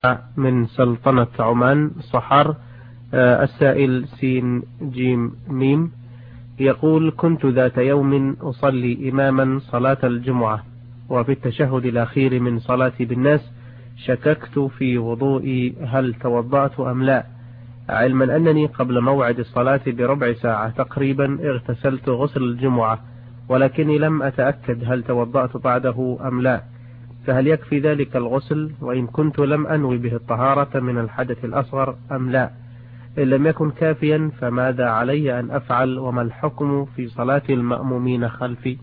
من سلطنة عمان صحر. السائل سين جيم ميم يقول: كنت ذات يوم أصلي إماما صلاة الجمعة، وفي التشهد الأخير من صلاتي بالناس شككت في وضوئي هل توضأت أم لا، علما أنني قبل موعد الصلاة بربع ساعة تقريبا اغتسلت غسل الجمعة، ولكني لم أتأكد هل توضأت بعده أم لا، فهل يكفي ذلك الغسل؟ وإن كنت لم أنوي به الطهارة من الحدث الأصغر أم لا؟ إن لم يكن كافيا فماذا علي أن أفعل؟ وما الحكم في صلاة المأمومين خلفي؟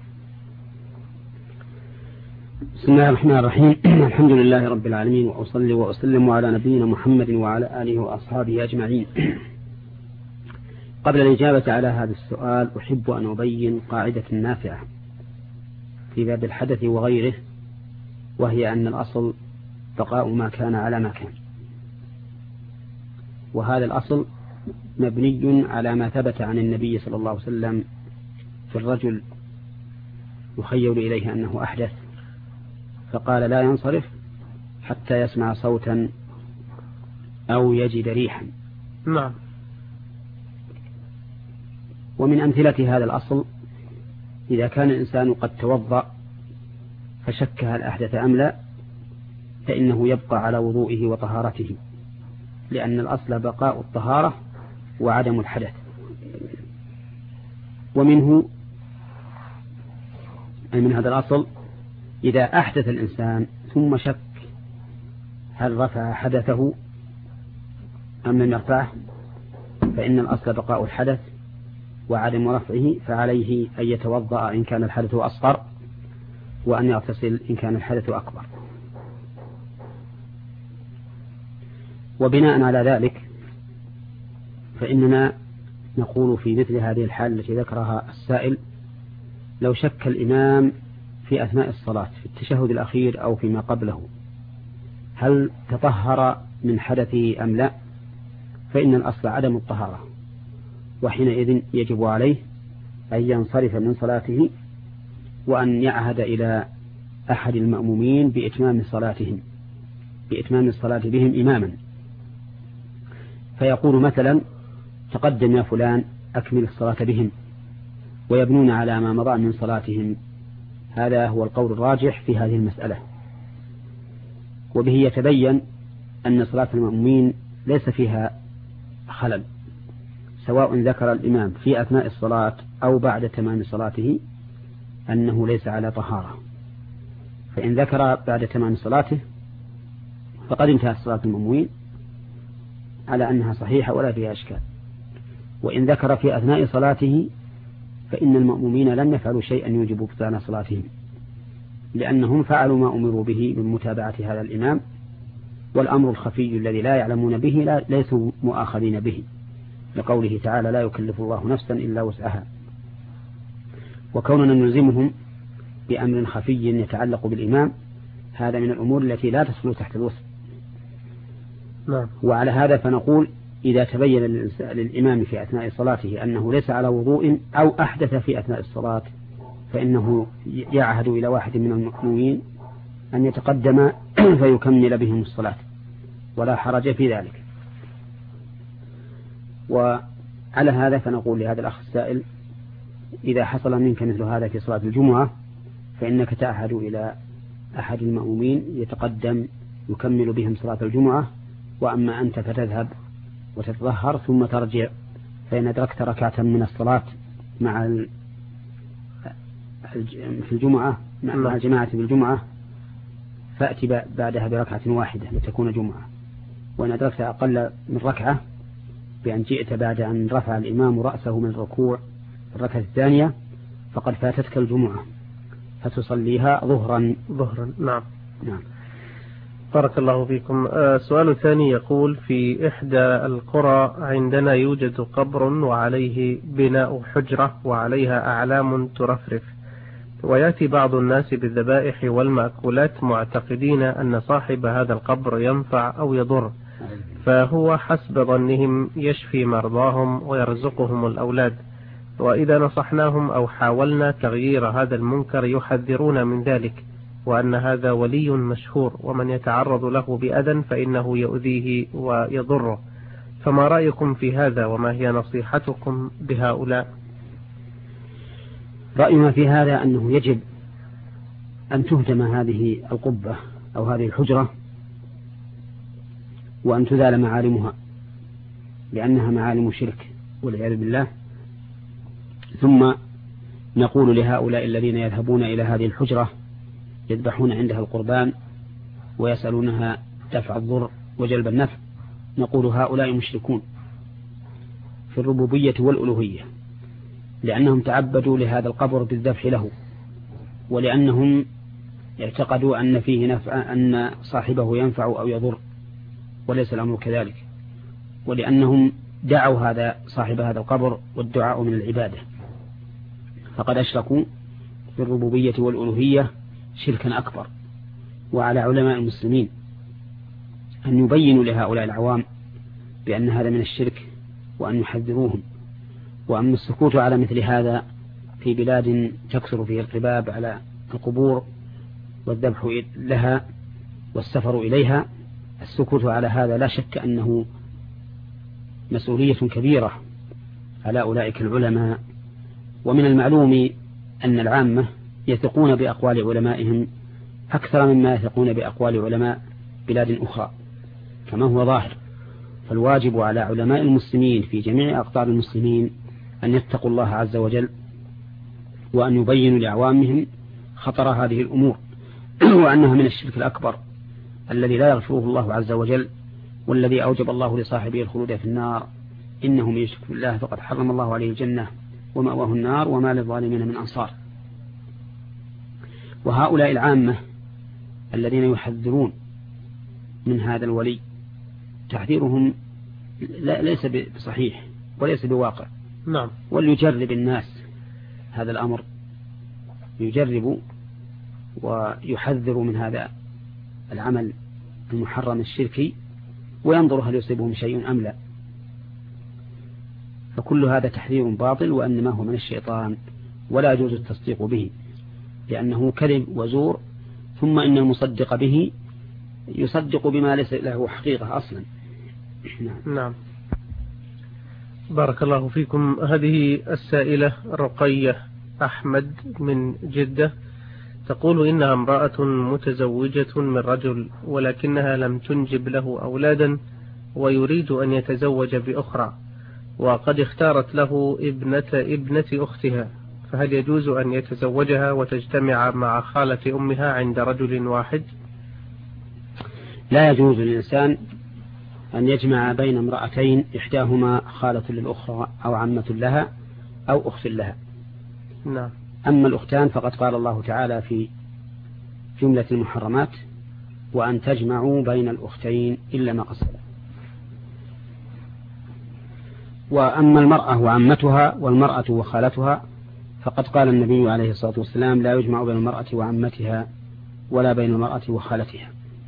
بسم الله الرحمن الرحيم. الحمد لله رب العالمين، وأصلي وأسلم على نبينا محمد وعلى آله وأصحابه أجمعين. قبل الإجابة على هذا السؤال أحب أن أبين قاعدة نافعة في باب الحدث وغيره، وهي أن الأصل بقاء ما كان على ما كان، وهذا الأصل مبني على ما ثبت عن النبي صلى الله عليه وسلم في الرجل يخيل إليه أنه أحدث فقال لا ينصرف حتى يسمع صوتا أو يجد ريحا. نعم. ومن أمثلة هذا الأصل إذا كان الإنسان قد توضأ فشك هل أحدث أم لا، فإنه يبقى على وضوئه وطهارته، لأن الأصل بقاء الطهارة وعدم الحدث. ومنه أي من هذا الأصل إذا أحدث الإنسان ثم شك هل رفع حدثه أم لم يرفعه، فإن الأصل بقاء الحدث وعدم رفعه، فعليه أن يتوضأ إن كان الحدث أصغر، وأن يغتسل إن كان الحدث أكبر. وبناء على ذلك فإننا نقول في مثل هذه الحال التي ذكرها السائل: لو شك الإمام في أثناء الصلاة في التشهد الأخير أو فيما قبله هل تطهر من حدثه أم لا، فإن الأصل عدم الطهارة، وحينئذ يجب عليه أن ينصرف من صلاته وأن يعهد إلى أحد المأمومين بإتمام الصلاة بهم إماما، فيقول مثلا: تقدم يا فلان أكمل الصلاة بهم، ويبنون على ما مضى من صلاتهم. هذا هو القول الراجح في هذه المسألة، وبه يتبين أن صلاة المأمومين ليس فيها خلل، سواء ذكر الإمام في أثناء الصلاة أو بعد تمام صلاته أنه ليس على طهارة. فإن ذكر بعد تمام صلاته فقد انتهت صلاة المأمومين على أنها صحيحة ولا فيها أشكال، وإن ذكر في أثناء صلاته فإن المأمومين لم يفعلوا شيئا يوجب بطلان صلاتهم، لأنهم فعلوا ما أمروا به من متابعة هذا الإمام، والأمر الخفي الذي لا يعلمون به ليسوا مؤاخذين به، لقوله تعالى: لا يكلف الله نفسا إلا وسعها. وكوننا نلزمهم بأمر خفي يتعلق بالإمام هذا من الأمور التي لا تدخل تحت الوسع. وعلى هذا فنقول: إذا تبين للإمام في أثناء صلاته أنه ليس على وضوء أو أحدث في أثناء الصلاة فإنه يعهد إلى واحد من المأمومين أن يتقدم فيكمل بهم الصلاة، ولا حرج في ذلك. وعلى هذا فنقول لهذا الأخ السائل: إذا حصل منك مثل هذا في صلاة الجمعة فإنك تعهد إلى أحد المأمومين يتقدم يكمل بهم صلاة الجمعة، وأما أنت فتذهب وتتظهر ثم ترجع، فإن أدركت ركعة من الصلاة في الجمعة مع الجماعة بالجمعة فأتي بعدها بركعة واحدة لتكون جمعة. وإن أدركت أقل من ركعة بأن جئت بعد أن رفع الإمام رأسه من الركوع الركعة الثانية فقد فاتتك الجمعة فتصليها ظهرا. نعم. بارك الله فيكم. السؤال الثاني يقول: في إحدى القرى عندنا يوجد قبر وعليه بناء حجرة وعليها أعلام ترفرف، ويأتي بعض الناس بالذبائح والمأكولات معتقدين أن صاحب هذا القبر ينفع أو يضر، فهو حسب ظنهم يشفي مرضاهم ويرزقهم الأولاد، وإذا نصحناهم أو حاولنا تغيير هذا المنكر يحذرون من ذلك، وأن هذا ولي مشهور، ومن يتعرض له بأذى فإنه يؤذيه ويضره. فما رأيكم في هذا، وما هي نصيحتكم بهؤلاء؟ رأينا في هذا أنه يجب أن تهدم هذه القبة أو هذه الحجرة وأن تزال معالمها، لأنها معالم شرك والعياذ بالله. ثم نقول لهؤلاء الذين يذهبون إلى هذه الحجرة يذبحون عندها القربان ويسألونها دفع الضر وجلب النفع، نقول هؤلاء مشركون في الربوبية والألوهية، لأنهم تعبدوا لهذا القبر بالذبح له، ولأنهم اعتقدوا أن فيه نفع، أن صاحبه ينفع أو يضر، وليس الأمر كذلك، ولأنهم دعوا هذا صاحب هذا القبر، والدعاء من العبادة، فقد أشركوا في الربوبية والألوهية شركا أكبر. وعلى علماء المسلمين أن يبينوا لهؤلاء العوام بأن هذا من الشرك وأن يحذروهم. وأما السكوت على مثل هذا في بلاد تكثر فيه القباب على القبور والذبح لها والسفر إليها، السكوت على هذا لا شك أنه مسؤولية كبيرة على أولئك العلماء. ومن المعلوم أن العامة يثقون بأقوال علمائهم أكثر مما يثقون بأقوال علماء بلاد أخرى كما هو ظاهر. فالواجب على علماء المسلمين في جميع أقطار المسلمين أن يتقوا الله عز وجل، وأن يبينوا لعوامهم خطر هذه الأمور وأنها من الشرك الأكبر الذي لا يغفره الله عز وجل، والذي أوجب الله لصاحبه الخلود في النار، إنه من يشرك بالله فقد حرم الله عليه الجنة ومأواه النار وما للظالمين من أنصار. وهؤلاء العامة الذين يحذرون من هذا الولي تحذيرهم ليس بصحيح وليس بواقع. نعم. وليجرب الناس هذا الأمر، يجربوا ويحذروا من هذا العمل المحرم الشركي، وينظر هل يصيبهم شيء أم لا. فكل هذا تحذير باطل، وأنما هو من الشيطان، ولا يجوز التصديق به لأنه كذب وزور. ثم إن المصدق به يصدق بما ليس له حقيقة أصلا. نعم. بارك الله فيكم. هذه السائلة رقية أحمد من جدة تقول إنها امرأة متزوجة من رجل، ولكنها لم تنجب له أولادا، ويريد أن يتزوج بأخرى، وقد اختارت له ابنة أختها، فهل يجوز أن يتزوجها وتجتمع مع خالة أمها عند رجل واحد؟ لا يجوز للإنسان أن يجمع بين امرأتين إحداهما خالة للأخرى أو عمة لها أو أخت لها. نعم. أما الأختان فقد قال الله تعالى في جملة المحرمات: وأن تجمعوا بين الأختين إلا ما قصد. وأما المرأة وعمتها والمرأة وخالتها فقد قال النبي عليه الصلاة والسلام: لا يجمع بين المرأة وعمتها ولا بين المرأة وخالتها.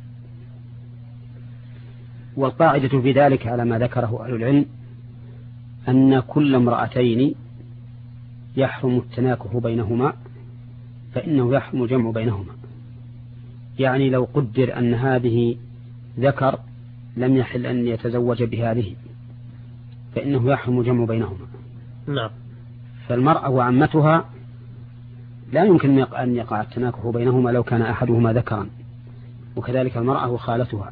والقاعدة في ذلك على ما ذكره أهل العلم أن كل امرأتين يحرم التناكح بينهما فإنه يحرم الجمع بينهما. يعني لو قدر أن هذه ذكر لم يحل أن يتزوج بهذه فإنه يحرم الجمع بينهما. نعم. فالمرأة وعمتها لا يمكن أن يقع التناكح بينهما لو كان أحدهما ذكرا، وكذلك المرأة وخالتها،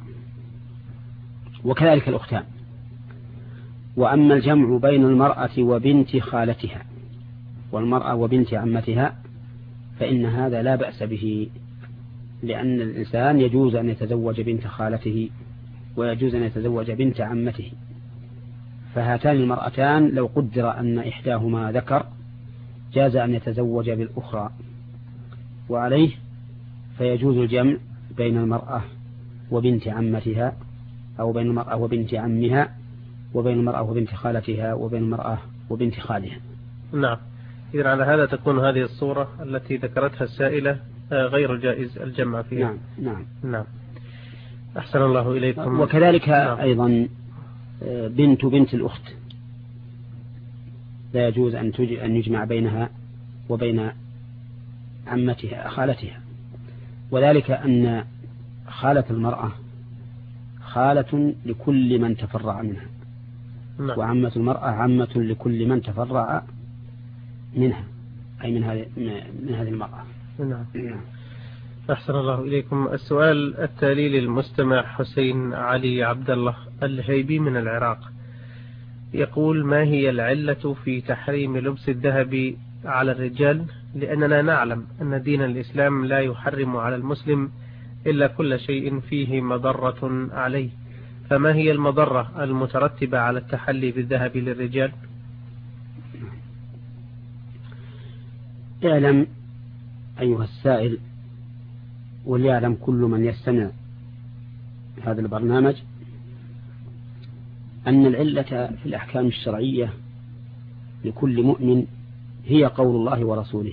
وكذلك الأختان. وأما الجمع بين المرأة وبنت خالتها والمرأة وبنت عمتها فإن هذا لا بأس به، لأن الإنسان يجوز أن يتزوج بنت خالته ويجوز أن يتزوج بنت عمته. فهاتان المرأتان لو قدر أن إحداهما ذكر جاز أن يتزوج بالأخرى، وعليه فيجوز الجمع بين المرأة وبنت عمتها أو بين المرأة وبنت عمها وبين المرأة وبنت خالتها وبين المرأة وبنت خالها. نعم. إذن على هذا تكون هذه الصورة التي ذكرتها السائلة غير جائز الجمع فيها. نعم. نعم. نعم. أحسن الله إليكم. وكذلك نعم. أيضا بنت الأخت لا يجوز أن يجمع بينها وبين عمتها خالتها. وذلك أن خالة المرأة خالة لكل من تفرع منها، وعمة المرأة عمة لكل من تفرع منها، أي من هذه المرأة. نعم. أحسن الله إليكم. السؤال التالي للمستمع حسين علي عبد الله الهيبي من العراق، يقول: ما هي العلة في تحريم لبس الذهب على الرجال؟ لأننا نعلم أن دين الإسلام لا يحرم على المسلم إلا كل شيء فيه مضرة عليه، فما هي المضرة المترتبة على التحلي بالذهب للرجال؟ اعلم أيها السائل، وليعلم كل من يستمع هذا البرنامج، أن العلة في الأحكام الشرعية لكل مؤمن هي قول الله ورسوله،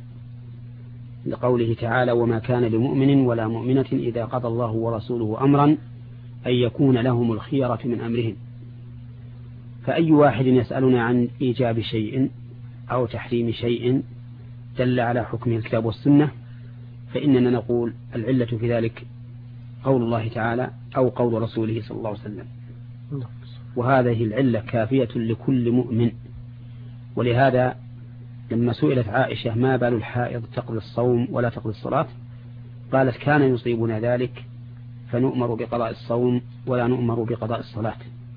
لقوله تعالى: وما كان لمؤمن ولا مؤمنة إذا قضى الله ورسوله أمرا أن يكون لهم الخيرة من أمرهم. فأي واحد يسألنا عن إيجاب شيء أو تحريم شيء دل على حكمه الكتاب والسنة، فإننا نقول العلة في ذلك قول الله تعالى أو قول رسوله صلى الله عليه وسلم، وهذه العلة كافية لكل مؤمن. ولهذا لما سئلت عائشة ما بال الحائض تقضي الصوم ولا تقضي الصلاة، قالت: كان يصيبنا ذلك فنؤمر بقضاء الصوم ولا نؤمر بقضاء الصلاة،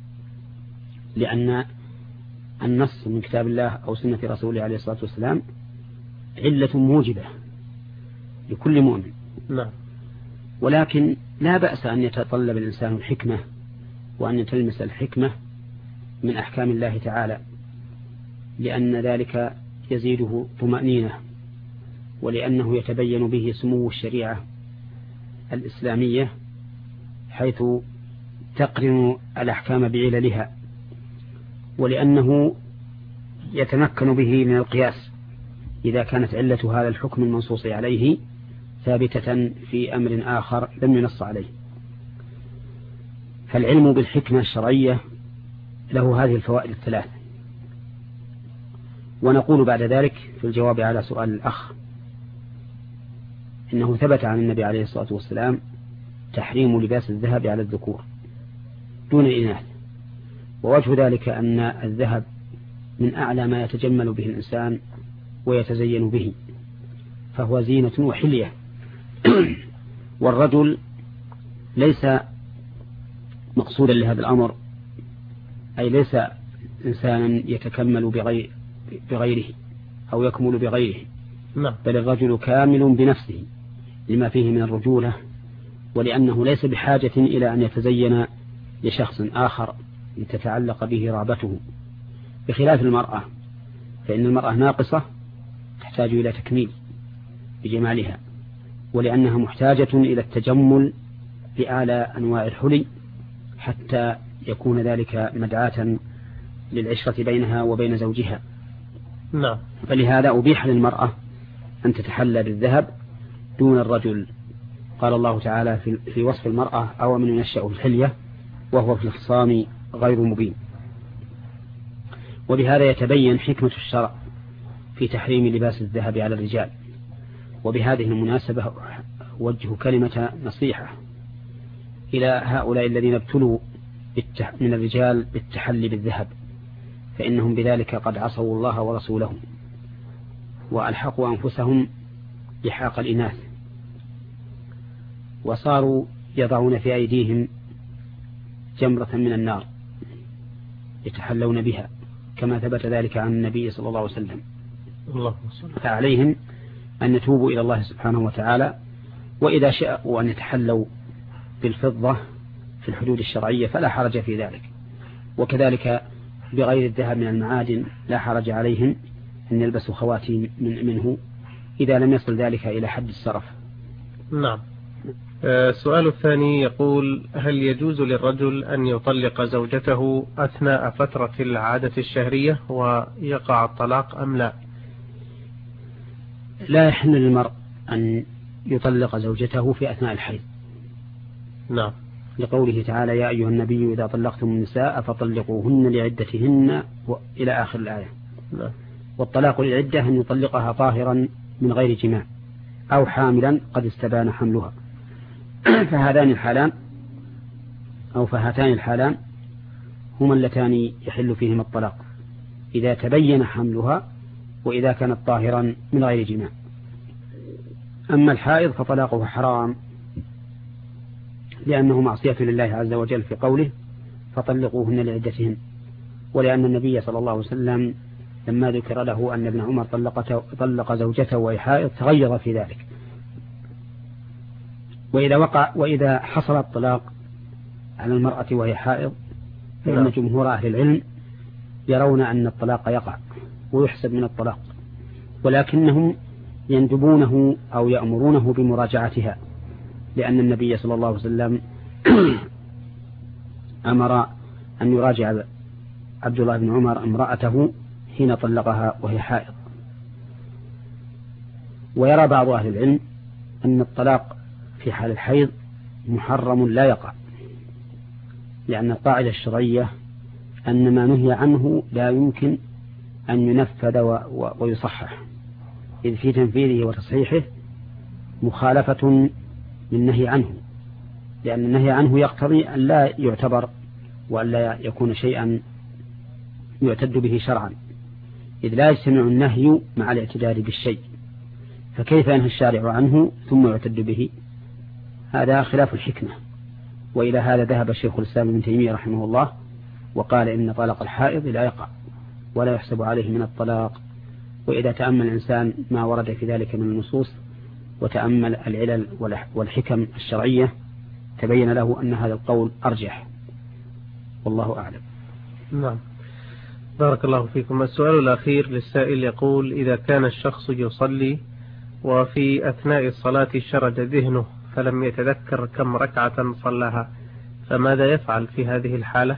لأن النص من كتاب الله أو سنة رسوله عليه الصلاة والسلام علة موجبة لكل مؤمن. ولكن لا بأس أن يتطلب الإنسان الحكمة وأن يتلمس الحكمة من أحكام الله تعالى، لأن ذلك يزيده طمأنينة، ولأنه يتبين به سمو الشريعة الإسلامية حيث تقرن الأحكام بعللها، ولأنه يتمكن به من القياس إذا كانت علة هذا الحكم المنصوص عليه ثابتة في أمر آخر لم ينص عليه. فالعلم بالحكمة الشرعية له هذه الفوائد الثلاث. ونقول بعد ذلك في الجواب على سؤال الأخ إنه ثبت عن النبي عليه الصلاة والسلام تحريم لباس الذهب على الذكور دون الإناث، ووجه ذلك أن الذهب من أعلى ما يتجمل به الإنسان ويتزين به، فهو زينة وحلية. والرجل ليس مقصودا لهذا الأمر، أي ليس إنسانا يتكمل بغيره أو يكمل بغيره، بل الرجل كامل بنفسه لما فيه من الرجولة، ولأنه ليس بحاجة إلى أن يتزين لشخص آخر لتتعلق به رغبته، بخلاف المرأة، فإن المرأة ناقصة تحتاج إلى تكميل بجمالها، ولأنها محتاجة إلى التجمل بأعلى أنواع الحلي حتى يكون ذلك مدعاة للعشرة بينها وبين زوجها. فلهذا أبيح للمرأة أن تتحلى بالذهب دون الرجل. قال الله تعالى في وصف المرأة: أو من ينشأ في الحلية وهو في الخصام غير مبين. وبهذا يتبين حكمة الشرع في تحريم لباس الذهب على الرجال. وبهذه المناسبة وجه كلمة نصيحة إلى هؤلاء الذين ابتلوا من الرجال بالتحلي بالذهب، فإنهم بذلك قد عصوا الله ورسوله وألحقوا أنفسهم لحاق الإناث، وصاروا يضعون في أيديهم جمرة من النار يتحلون بها، كما ثبت ذلك عن النبي صلى الله عليه وسلم. فعليهم أن يتوبوا إلى الله سبحانه وتعالى، وإذا شاءوا أن يتحلوا بالفضة في الحدود الشرعية فلا حرج في ذلك، وكذلك بغير الذهب من المعادن لا حرج عليهم أن يلبسوا خواتيم منه إذا لم يصل ذلك إلى حد السرف. السؤال الثاني يقول: هل يجوز للرجل أن يطلق زوجته أثناء فترة العادة الشهرية ويقع الطلاق أم لا؟ لا يحل للمرء أن يطلق زوجته في أثناء الحيض، لقوله تعالى: يا أيها النبي إذا طلقتم النساء فطلقوهن لعدتهن إلى آخر الآية. والطلاق للعدة أن يطلقها طاهرا من غير جماع، أو حاملا قد استبان حملها. فهذان الحالان أو فهاتان الحالان هما اللتان يحل فيهما الطلاق، إذا تبين حملها وإذا كانت طاهرا من غير جماع. أما الحائض فطلاقه حرام، لأنه معصية لله عز وجل في قوله فطلقوهن لعدتهن، ولأن النبي صلى الله عليه وسلم لما ذكر له أن ابن عمر طلق زوجته وهي حائض تغير في ذلك. وإذا حصل الطلاق على المرأة وهي حائض فإن جمهور أهل العلم يرون أن الطلاق يقع ويحسب من الطلاق، ولكنهم يندبونه أو يأمرونه بمراجعتها، لأن النبي صلى الله عليه وسلم أمر أن يراجع عبد الله بن عمر امرأته حين طلقها وهي حائض. ويرى بعض أهل العلم أن الطلاق في حال الحيض محرم لا يقع، لأن القاعدة الشرعية أن ما نهي عنه لا يمكن أن ينفذ ويصحح، إذ في تنفيذه وتصحيحه مخالفة للنهي عنه، لأن النهي عنه يقتضي أن لا يعتبر وأن لا يكون شيئا يعتد به شرعا، إذ لا يجتمع النهي مع الاعتداد بالشيء، فكيف ينهى الشارع عنه ثم يعتد به؟ هذا خلاف الحكمة. وإلى هذا ذهب شيخ الإسلام ابن تيمية رحمه الله وقال إن طلاق الحائض لا يقع ولا يحسب عليه من الطلاق. وإذا تأمل الإنسان ما ورد في ذلك من النصوص وتأمل العلل والحكم الشرعية تبين له أن هذا القول أرجح، والله أعلم. نعم، بارك الله فيكم. السؤال الأخير للسائل يقول: إذا كان الشخص يصلي وفي أثناء الصلاة شرد ذهنه فلم يتذكر كم ركعة صلاها، فماذا يفعل في هذه الحالة؟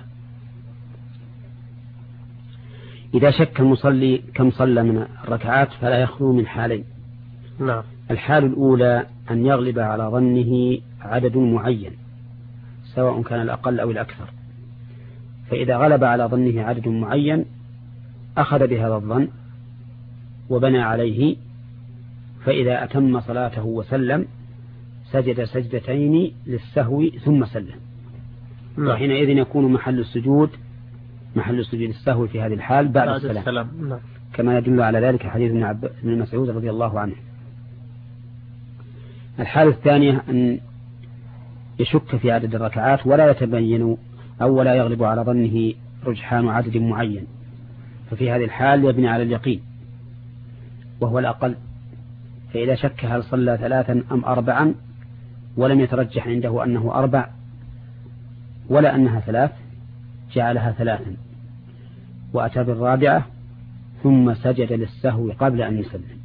إذا شك المصلي كم صلى من الركعات فلا يخلو من حالين. نعم. الحال الأولى أن يغلب على ظنه عدد معين سواء كان الأقل أو الأكثر، فإذا غلب على ظنه عدد معين أخذ بهذا الظن وبنى عليه، فإذا أتم صلاته وسلم سجد سجدتين للسهو ثم سلم. وحينئذ يكون محل السجود السهو في هذه الحال بعد السلام. كما يدل على ذلك حديث ابن مسعود رضي الله عنه. الحالة الثانية أن يشك في عدد الركعات ولا يتبين أو ولا يغلب على ظنه رجحان عدد معين، ففي هذه الحال يبني على اليقين وهو الأقل، فإذا شك هل صلى 3 أم 4 ولم يترجح عنده أنه 4 ولا أنها 3 جعلها 3 وأتى بالرابعة ثم سجد للسهو قبل أن يسلم،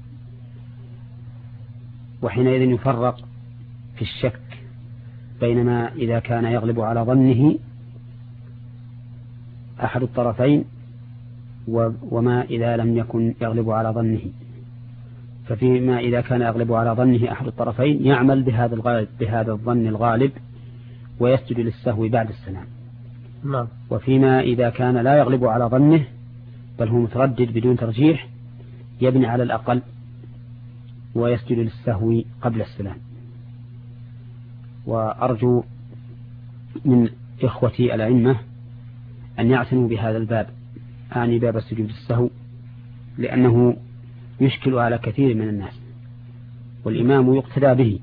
وحينئذ يفرق في الشك بينما إذا كان يغلب على ظنه أحد الطرفين وما إذا لم يكن يغلب على ظنه. ففيما إذا كان يغلب على ظنه أحد الطرفين يعمل بهذا الظن الغالب ويسجد للسهو بعد السلام. نعم. وفيما إذا كان لا يغلب على ظنه بل هو متردد بدون ترجيح يبني على الأقل ويسجد للسهو قبل السلام. وأرجو من إخوتي الأئمة أن يعتنوا بهذا الباب، أعني باب السجود السهو، لأنه يشكل على كثير من الناس والإمام يقتدى به،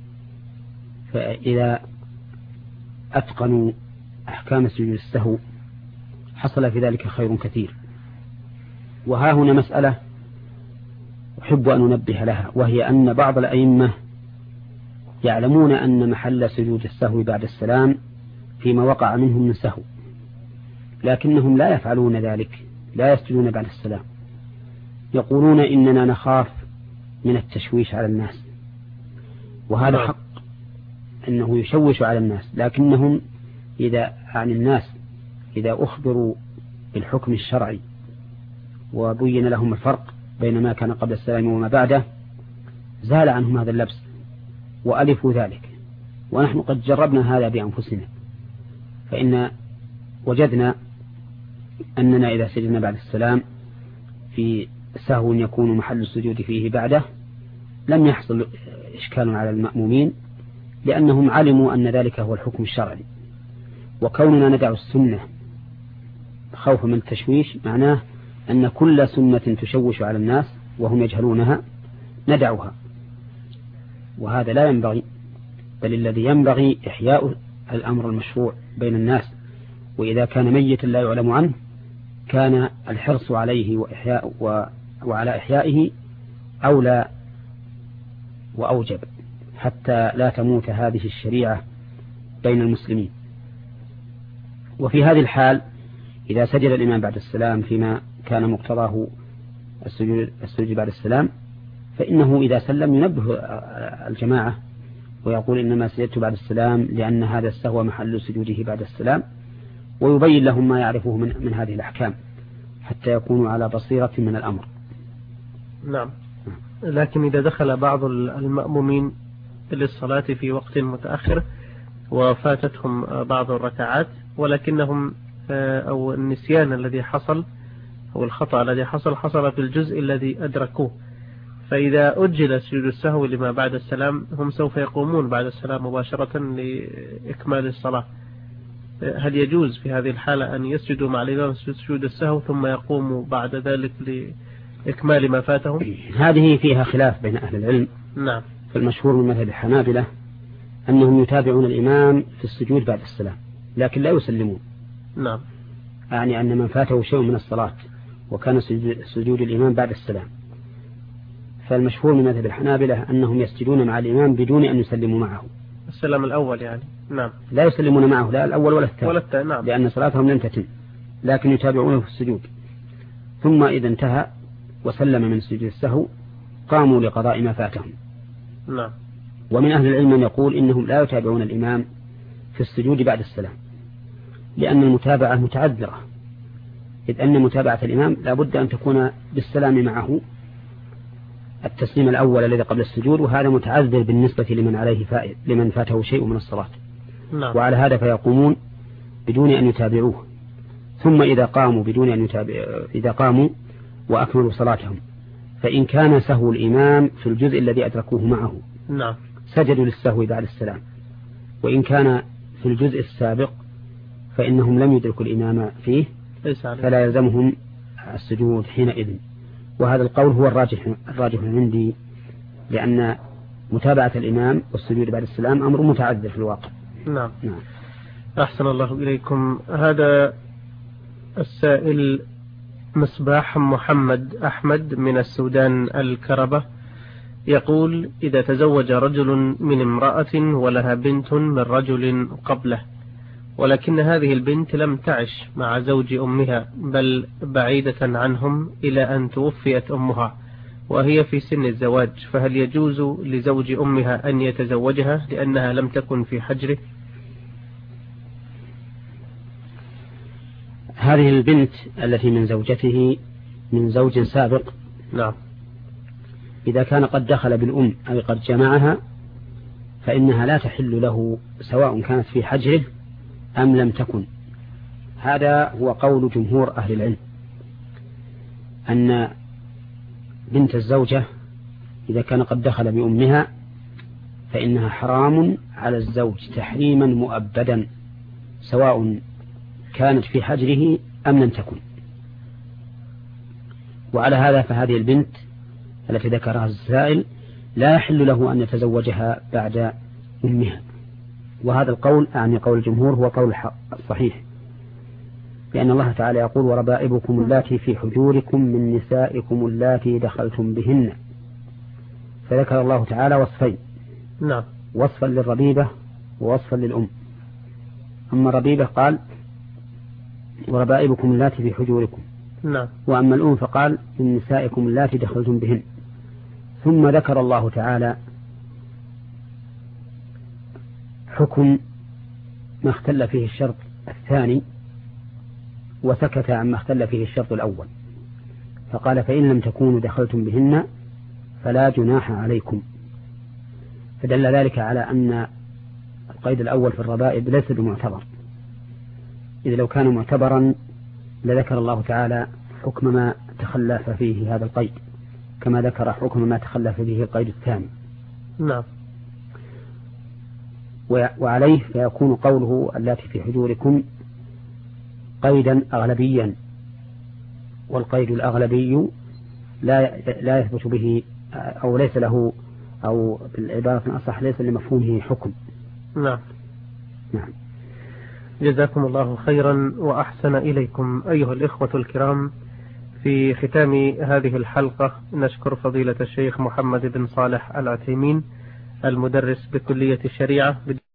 فإذا أتقنوا أحكام سجود السهو حصل في ذلك خير كثير. وها هنا مسألة أحب أن أنبه لها، وهي أن بعض الأئمة يعلمون أن محل سجود السهو بعد السلام فيما وقع منهم من سهو، لكنهم لا يفعلون ذلك، لا يسجدون بعد السلام، يقولون إننا نخاف من التشويش على الناس، وهذا حق أنه يشوش على الناس، لكنهم عن الناس إذا أخبروا بالحكم الشرعي وبين لهم الفرق بين ما كان قبل السلام وما بعده زال عنهم هذا اللبس وألفوا ذلك. ونحن قد جربنا هذا بأنفسنا، فإن وجدنا أننا إذا سجدنا بعد السلام في سهو يكون محل السجود فيه بعده لم يحصل إشكال على المأمومين، لأنهم علموا أن ذلك هو الحكم الشرعي. وكوننا ندع السنة خوفا من التشويش معناه أن كل سنة تشوش على الناس وهم يجهلونها ندعها، وهذا لا ينبغي، بل الذي ينبغي إحياء الأمر المشروع بين الناس، وإذا كان ميتا لا يعلم عنه كان الحرص عليه وعلى إحيائه أولى وأوجب، حتى لا تموت هذه الشريعة بين المسلمين. وفي هذه الحال إذا سجد الإمام بعد السلام فيما كان مقتضاه السجود بعد السلام، فإنه إذا سلم ينبه الجماعة ويقول إنما سجدت بعد السلام لأن هذا السهو محل سجوده بعد السلام، ويبين لهم ما يعرفه من هذه الأحكام حتى يكونوا على بصيرة من الأمر. نعم. لكن إذا دخل بعض المأمومين للصلاة في وقت متأخر وفاتتهم بعض الركعات، ولكنهم أو النسيان الذي حصل أو الخطأ الذي حصل في الجزء الذي أدركوه، فإذا أجل سجود السهو لما بعد السلام هم سوف يقومون بعد السلام مباشرة لإكمال الصلاة، هل يجوز في هذه الحالة أن يسجدوا مع الإمام سجود السهو ثم يقوموا بعد ذلك لإكمال ما فاتهم؟ هذه فيها خلاف بين أهل العلم. نعم. فالمشهور من مذهب الحنابلة أنهم يتابعون الإمام في السجود بعد السلام لكن لا يسلمون. نعم. يعني أن من فاته شيء من الصلاة وكان سجود الإمام بعد السلام، فالمشهور من مذهب الحنابلة أنهم يسجدون مع الإمام بدون أن يسلموا معه. السلام الأول يعني. نعم. لا يسلمون معه لا الأول ولا الثاني. نعم. لأن صلاتهم لم تتم، لكن يتابعونه في السجود، ثم إذا انتهى وسلم من سجود السهو قاموا لقضاء ما فاتهم. نعم. ومن أهل العلم من يقول إنهم لا يتابعون الإمام في السجود بعد السلام، لأن المتابعة متعذرة، إذ أن متابعة الإمام لا بد أن تكون بالسلام معه التسليم الأول الذي قبل السجود، وهذا متعذر بالنسبة لمن فاته شيء من الصلاة. نعم. وعلى هذا فيقومون بدون أن يتابعوه، ثم إذا قاموا إذا قاموا وأكملوا صلاتهم، فإن كان سهو الإمام في الجزء الذي أدركوه معه نعم سجدوا للسهو بعد السلام، وإن كان في الجزء السابق فإنهم لم يدركوا الإمام فيه فلا يلزمهم السجود حينئذ. وهذا القول هو الراجح عندي، لأن متابعة الإمام والسجود بعد السلام أمر متعذر في الواقع. نعم. أحسن الله إليكم. هذا السائل مصباح محمد أحمد من السودان الكربة يقول: إذا تزوج رجل من امرأة ولها بنت من رجل قبله، ولكن هذه البنت لم تعش مع زوج أمها بل بعيدة عنهم إلى أن توفيت أمها وهي في سن الزواج، فهل يجوز لزوج أمها أن يتزوجها لأنها لم تكن في حجره؟ هذه البنت التي من زوجته من زوج سابق، نعم، إذا كان قد دخل بالأم أو قد جمعها فإنها لا تحل له سواء كانت في حجره أم لم تكن. هذا هو قول جمهور أهل العلم، أن بنت الزوجة إذا كان قد دخل بأمها فإنها حرام على الزوج تحريما مؤبدا سواء كانت في حجره أم لم تكن. وعلى هذا فهذه البنت التي ذكرها السائل لا يحل له أن يتزوجها بعد أمها، وهذا القول أعني قول الجمهور هو قول الصحيح، لأن الله تعالى يقول: وربائبكم اللاتي في حجوركم من نسائكم اللاتي دخلتم بهن، فذكر الله تعالى وصفين، نعم، وصفا للربيبة ووصفا للأم. أما الربيبة قال: وربائبكم اللاتي في حجوركم، نعم، وأما الأم فقال: من نسائكم اللاتي دخلتم بهن. ثم ذكر الله تعالى حكم ما اختل فيه الشرط الثاني وسكت عما اختل فيه الشرط الأول، فقال: فإن لم تكونوا دخلتم بهن فلا جناح عليكم. فدل ذلك على أن القيد الأول في الربائب ليس بمعتبر، إذا لو كان معتبرا لذكر الله تعالى حكم ما تخلف فيه هذا القيد، كما ذكر حكم ما تخلف به القيد الثاني. نعم. وعليه فيكون قوله التي في حجوركم قيدا أغلبيا، والقيد الأغلبي لا يثبت به أو ليس له، أو بالعبارة الأصح ليس لمفهومه حكم. نعم. نعم. جزاكم الله خيرا وأحسن إليكم أيها الإخوة الكرام. في ختام هذه الحلقة نشكر فضيلة الشيخ محمد بن صالح العثيمين المدرس بكلية الشريعة